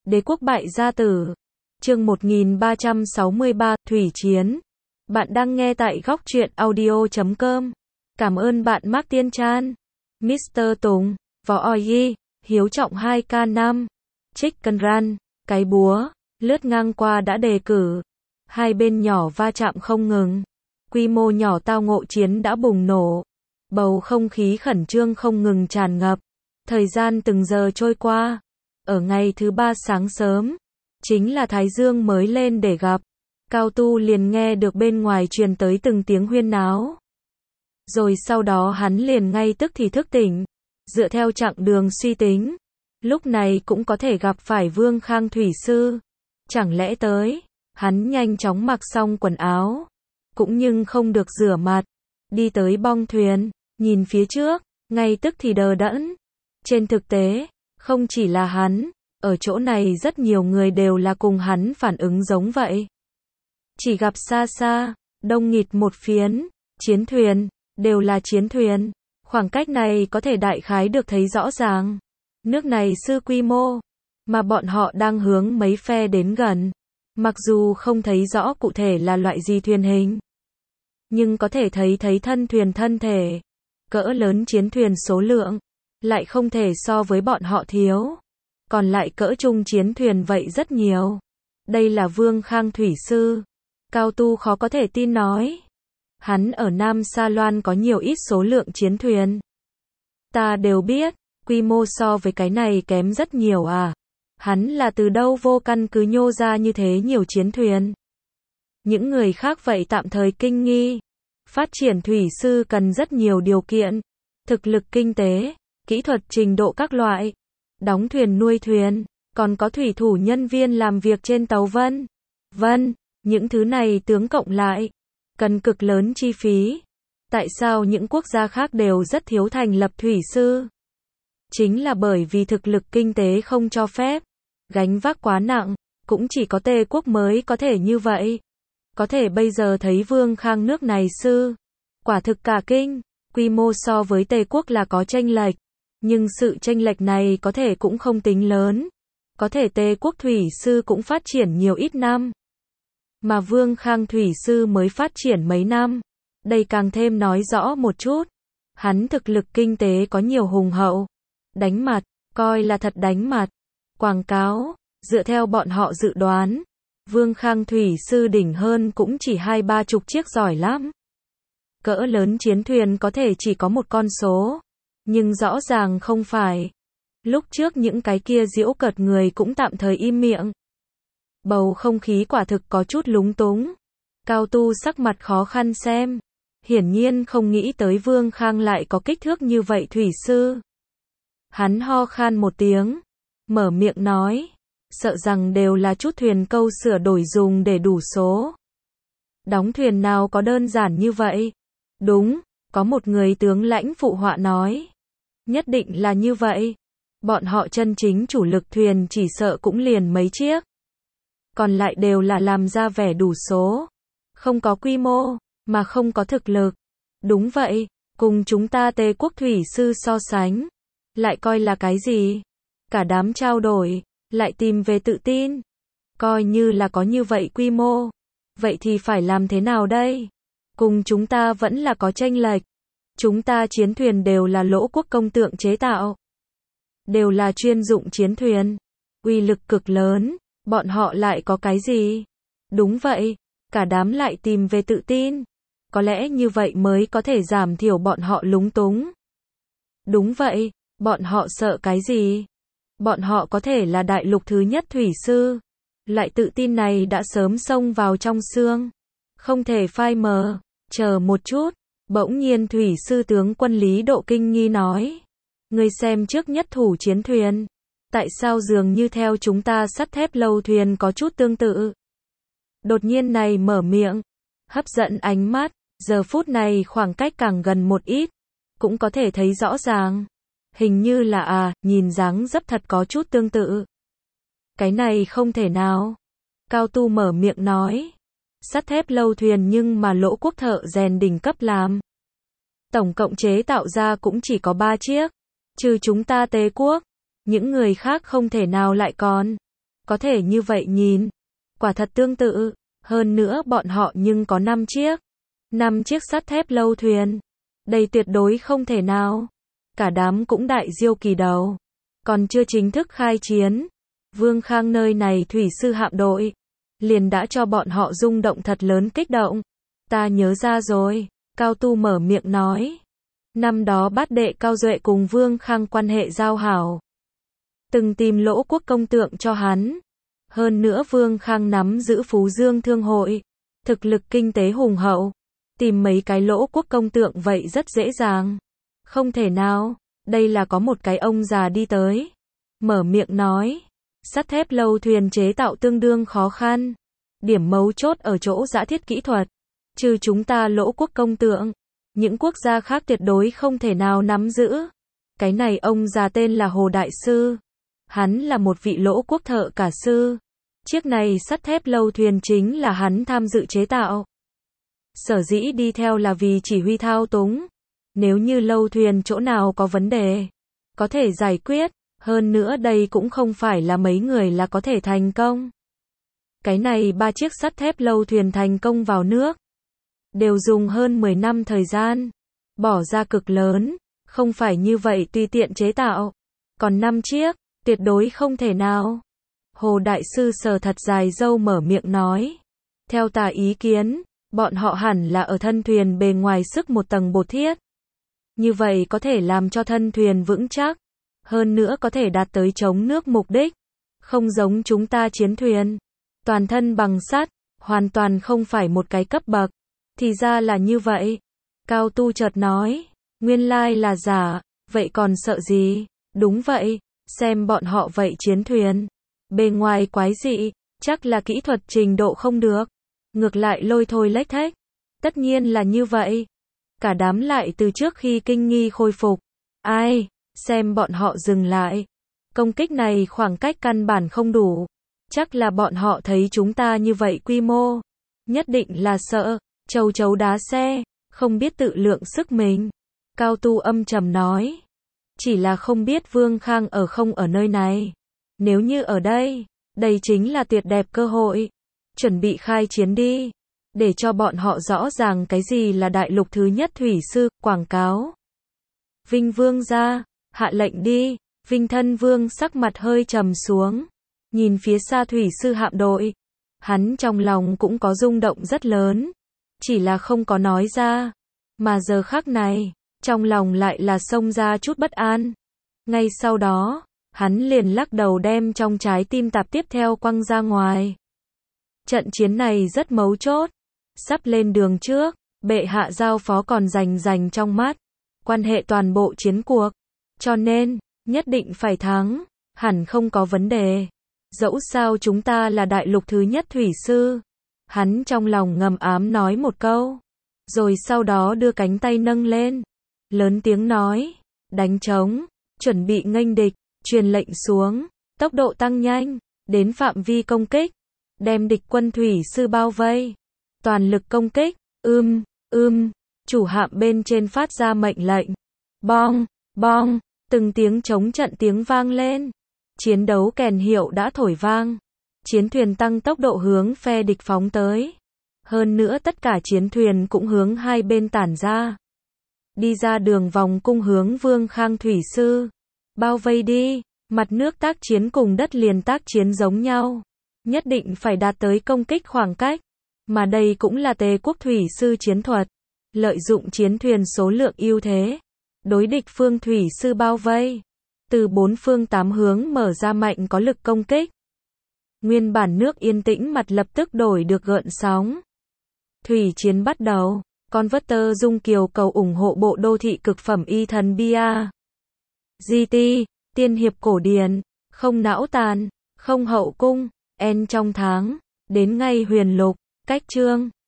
Đế quốc bại gia tử. Chương 1363, Thủy Chiến. Bạn đang nghe tại góc truyện audio.com. Cảm ơn bạn Mark Tiên Chan, Mr. Tùng, Võ Oi, Hiếu Trọng 2K5, Chicken Run, cái búa, lướt ngang qua đã đề cử. Hai bên nhỏ va chạm không ngừng. Quy mô nhỏ tao ngộ chiến đã bùng nổ. Bầu không khí khẩn trương không ngừng tràn ngập. Thời gian từng giờ trôi qua. Ở ngày thứ ba sáng sớm, chính là Thái Dương mới lên để gặp, Cao Tu liền nghe được bên ngoài truyền tới từng tiếng huyên náo. Rồi sau đó hắn liền ngay tức thì thức tỉnh, dựa theo chặng đường suy tính, lúc này cũng có thể gặp phải Vương Khang Thủy Sư. Chẳng lẽ tới, hắn nhanh chóng mặc xong quần áo, cũng nhưng không được rửa mặt, đi tới bong thuyền, nhìn phía trước, ngay tức thì đờ đẫn. Trên thực tế, không chỉ là hắn, ở chỗ này rất nhiều người đều là cùng hắn phản ứng giống vậy. Chỉ gặp xa xa, đông nghịt một phiến, chiến thuyền, đều là chiến thuyền. Khoảng cách này có thể đại khái được thấy rõ ràng. Nước này sư quy mô, mà bọn họ đang hướng mấy phe đến gần. Mặc dù không thấy rõ cụ thể là loại gì thuyền hình, nhưng có thể thấy thân thuyền thân thể. Cỡ lớn chiến thuyền số lượng, lại không thể so với bọn họ thiếu. Còn lại cỡ trung chiến thuyền vậy rất nhiều. Đây là Vương Khang Thủy Sư. Cao Tu khó có thể tin nói. Hắn ở Nam Sa Loan có nhiều ít số lượng chiến thuyền. Ta đều biết, quy mô so với cái này kém rất nhiều à. Hắn là từ đâu vô căn cứ nhô ra như thế nhiều chiến thuyền. Những người khác vậy tạm thời kinh nghi. Phát triển thủy sư cần rất nhiều điều kiện. Thực lực kinh tế, kỹ thuật trình độ các loại. Đóng thuyền nuôi thuyền, còn có thủy thủ nhân viên làm việc trên tàu vân. Những thứ này tướng cộng lại, cần cực lớn chi phí. Tại sao những quốc gia khác đều rất thiếu thành lập thủy sư? Chính là bởi vì thực lực kinh tế không cho phép. Gánh vác quá nặng, cũng chỉ có Tề quốc mới có thể như vậy. Có thể bây giờ thấy Vương Khang nước này sư, quả thực cả kinh. Quy mô so với Tề quốc là có chênh lệch, nhưng sự chênh lệch này có thể cũng không tính lớn. Có thể Tề quốc thủy sư cũng phát triển nhiều ít năm, mà Vương Khang Thủy Sư mới phát triển mấy năm. Đây càng thêm nói rõ một chút. Hắn thực lực kinh tế có nhiều hùng hậu. Đánh mặt, coi là thật đánh mặt. Quảng cáo, dựa theo bọn họ dự đoán, Vương Khang Thủy Sư đỉnh hơn cũng chỉ 20-30 chiếc giỏi lắm. Cỡ lớn chiến thuyền có thể chỉ có một con số, nhưng rõ ràng không phải. Lúc trước những cái kia giễu cợt người cũng tạm thời im miệng. Bầu không khí quả thực có chút lúng túng. Cao Tu sắc mặt khó khăn xem. Hiển nhiên không nghĩ tới Vương Khang lại có kích thước như vậy thủy sư. Hắn ho khan một tiếng, mở miệng nói, sợ rằng đều là chút thuyền câu sửa đổi dùng để đủ số. Đóng thuyền nào có đơn giản như vậy? Đúng, có một người tướng lãnh phụ họa nói. Nhất định là như vậy. Bọn họ chân chính chủ lực thuyền chỉ sợ cũng liền mấy chiếc. Còn lại đều là làm ra vẻ đủ số. Không có quy mô, mà không có thực lực. Đúng vậy, cùng chúng ta Tề quốc thủy sư so sánh. Lại coi là cái gì? Cả đám trao đổi, lại tìm về tự tin. Coi như là có như vậy quy mô. Vậy thì phải làm thế nào đây? Cùng chúng ta vẫn là có chênh lệch. Chúng ta chiến thuyền đều là Lỗ quốc công tượng chế tạo. Đều là chuyên dụng chiến thuyền. Uy lực cực lớn. Bọn họ lại có cái gì? Đúng vậy, cả đám lại tìm về tự tin. Có lẽ như vậy mới có thể giảm thiểu bọn họ lúng túng. Đúng vậy, bọn họ sợ cái gì? Bọn họ có thể là đại lục thứ nhất thủy sư. Loại tự tin này đã sớm xông vào trong xương. Không thể phai mờ. Chờ một chút, bỗng nhiên thủy sư tướng quân Lý Độ kinh nghi nói. Ngươi xem trước nhất thủ chiến thuyền. Tại sao dường như theo chúng ta sắt thép lâu thuyền có chút tương tự? Đột nhiên này mở miệng, hấp dẫn ánh mắt, giờ phút này khoảng cách càng gần một ít, cũng có thể thấy rõ ràng. Hình như là nhìn dáng dấp thật có chút tương tự. Cái này không thể nào. Cao Tu mở miệng nói. Sắt thép lâu thuyền nhưng mà Lỗ quốc thợ rèn đỉnh cấp làm. Tổng cộng chế tạo ra cũng chỉ có 3 chiếc. Trừ chúng ta Tề quốc. Những người khác không thể nào lại còn. Có thể như vậy nhìn. Quả thật tương tự. Hơn nữa bọn họ nhưng có 5 chiếc. 5 chiếc sắt thép lâu thuyền. Đây tuyệt đối không thể nào. Cả đám cũng đại diêu kỳ đầu. Còn chưa chính thức khai chiến. Vương Khang nơi này thủy sư hạm đội. Liền đã cho bọn họ rung động thật lớn kích động. Ta nhớ ra rồi. Cao Tu mở miệng nói. Năm đó bát đệ Cao Duệ cùng Vương Khang quan hệ giao hảo. Từng tìm Lỗ Quốc công tượng cho hắn. Hơn nữa Vương Khang nắm giữ Phú Dương Thương hội. Thực lực kinh tế hùng hậu. Tìm mấy cái Lỗ Quốc công tượng vậy rất dễ dàng. Không thể nào, đây là có một cái ông già đi tới. Mở miệng nói. Sắt thép lâu thuyền chế tạo tương đương khó khăn. Điểm mấu chốt ở chỗ giã thiết kỹ thuật. Trừ chúng ta Lỗ Quốc công tượng. Những quốc gia khác tuyệt đối không thể nào nắm giữ. Cái này ông già tên là Hồ Đại Sư. Hắn là một vị Lỗ Quốc thợ cả sư. Chiếc này sắt thép lâu thuyền chính là hắn tham dự chế tạo. Sở dĩ đi theo là vì chỉ huy thao túng. Nếu như lâu thuyền chỗ nào có vấn đề, có thể giải quyết. Hơn nữa đây cũng không phải là mấy người là có thể thành công. Cái này 3 chiếc sắt thép lâu thuyền thành công vào nước. Đều dùng hơn 10 năm thời gian. Bỏ ra cực lớn. Không phải như vậy tùy tiện chế tạo. Còn 5 chiếc, tuyệt đối không thể nào. Hồ Đại Sư sờ thật dài râu mở miệng nói. Theo ta ý kiến, bọn họ hẳn là ở thân thuyền bề ngoài sức một tầng bột thiết. Như vậy có thể làm cho thân thuyền vững chắc. Hơn nữa có thể đạt tới chống nước mục đích. Không giống chúng ta chiến thuyền. Toàn thân bằng sắt, hoàn toàn không phải một cái cấp bậc. Thì ra là như vậy. Cao Tu chợt nói. Nguyên lai là giả, vậy còn sợ gì? Đúng vậy, xem bọn họ vậy chiến thuyền. Bề ngoài quái dị, chắc là kỹ thuật trình độ không được. Ngược lại lôi thôi lếch thếch. Tất nhiên là như vậy. Cả đám lại từ trước khi kinh nghi khôi phục. Ai, xem bọn họ dừng lại. Công kích này khoảng cách căn bản không đủ. Chắc là bọn họ thấy chúng ta như vậy quy mô. Nhất định là sợ, châu chấu đá xe, không biết tự lượng sức mình. Cao Tu âm trầm nói. Chỉ là không biết Vương Khang ở không ở nơi này. Nếu như ở đây, đây chính là tuyệt đẹp cơ hội. Chuẩn bị khai chiến đi. Để cho bọn họ rõ ràng cái gì là đại lục thứ nhất thủy sư, quảng cáo. Vinh Vương ra, hạ lệnh đi. Vinh Thân Vương sắc mặt hơi trầm xuống. Nhìn phía xa thủy sư hạm đội. Hắn trong lòng cũng có rung động rất lớn. Chỉ là không có nói ra. Mà giờ khắc này, trong lòng lại là xông ra chút bất an. Ngay sau đó, hắn liền lắc đầu đem trong trái tim tạp tiếp theo quăng ra ngoài. Trận chiến này rất mấu chốt. Sắp lên đường trước, bệ hạ giao phó còn rành trong mắt. Quan hệ toàn bộ chiến cuộc. Cho nên, nhất định phải thắng. Hẳn không có vấn đề. Dẫu sao chúng ta là đại lục thứ nhất thủy sư. Hắn trong lòng ngầm ám nói một câu. Rồi sau đó đưa cánh tay nâng lên. Lớn tiếng nói. Đánh trống. Chuẩn bị nghênh địch. Truyền lệnh xuống. Tốc độ tăng nhanh. Đến phạm vi công kích. Đem địch quân thủy sư bao vây. Toàn lực công kích. Chủ hạm bên trên phát ra mệnh lệnh. Bong, bong. Từng tiếng chống trận tiếng vang lên. Chiến đấu kèn hiệu đã thổi vang. Chiến thuyền tăng tốc độ hướng phe địch phóng tới. Hơn nữa tất cả chiến thuyền cũng hướng hai bên tản ra. Đi ra đường vòng cung hướng Vương Khang thủy sư. Bao vây đi. Mặt nước tác chiến cùng đất liền tác chiến giống nhau. Nhất định phải đạt tới công kích khoảng cách. Mà đây cũng là Tề quốc thủy sư chiến thuật. Lợi dụng chiến thuyền số lượng ưu thế. Đối địch phương thủy sư bao vây. Từ 4 phương 8 hướng mở ra mạnh có lực công kích. Nguyên bản nước yên tĩnh mặt lập tức đổi được gợn sóng. Thủy chiến bắt đầu. Converter Dung Kiều cầu ủng hộ bộ đô thị cực phẩm y thần bia. GT, tiên hiệp cổ điển, không não tàn, không hậu cung, en trong tháng, đến ngay huyền lục, cách chương.